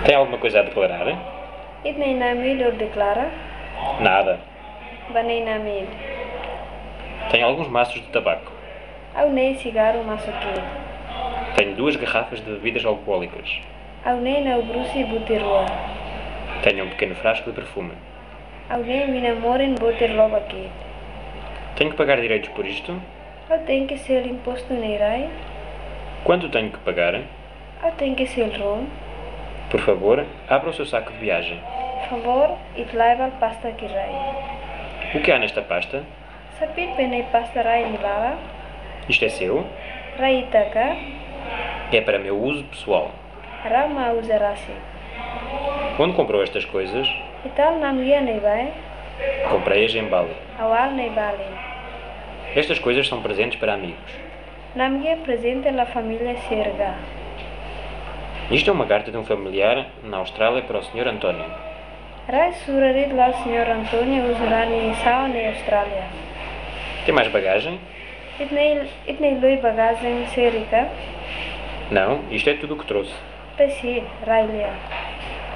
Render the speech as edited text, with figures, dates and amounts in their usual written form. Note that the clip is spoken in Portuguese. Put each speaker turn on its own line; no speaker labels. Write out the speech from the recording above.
Tem alguma coisa a declarar?
Idnei namid ou declara?
Nada.
Banei namid.
Tem alguns maços de tabaco.
Aunei cigarro maçoqueiro.
Tenho 2 garrafas de bebidas alcoólicas.
Aunei na brusi butirua.
Tenho um pequeno frasco de perfume.
Aunei minamoren botir loba quente.
Tenho que pagar direitos por isto?
Eu tenho que ser imposto neirai?
Quanto tenho que pagar?
Eu tenho que ser rom?
Por favor, abra o seu saco de viagem.
Favor, it laival pasta kirai.
O que há nesta pasta?
Sapit penei pasta rai nilala?
Isto é seu?
Rai itaka?
É para meu uso pessoal.
Rama usarasi.
Onde comprou estas coisas?
Ital namgia neibai?
Comprei-as em Bali.
Awal neibali.
Estas coisas são presentes para amigos.
Namgia presente la família Serga.
Isto é uma carta de um familiar na Austrália para o Sr. António.
Rai surarit la Sr. Antonio usarani sao na Austrália.
Tem mais bagagem?
Itnei lui bagagem serica?
Não, isto é tudo o que trouxe.
Pesi, Railia.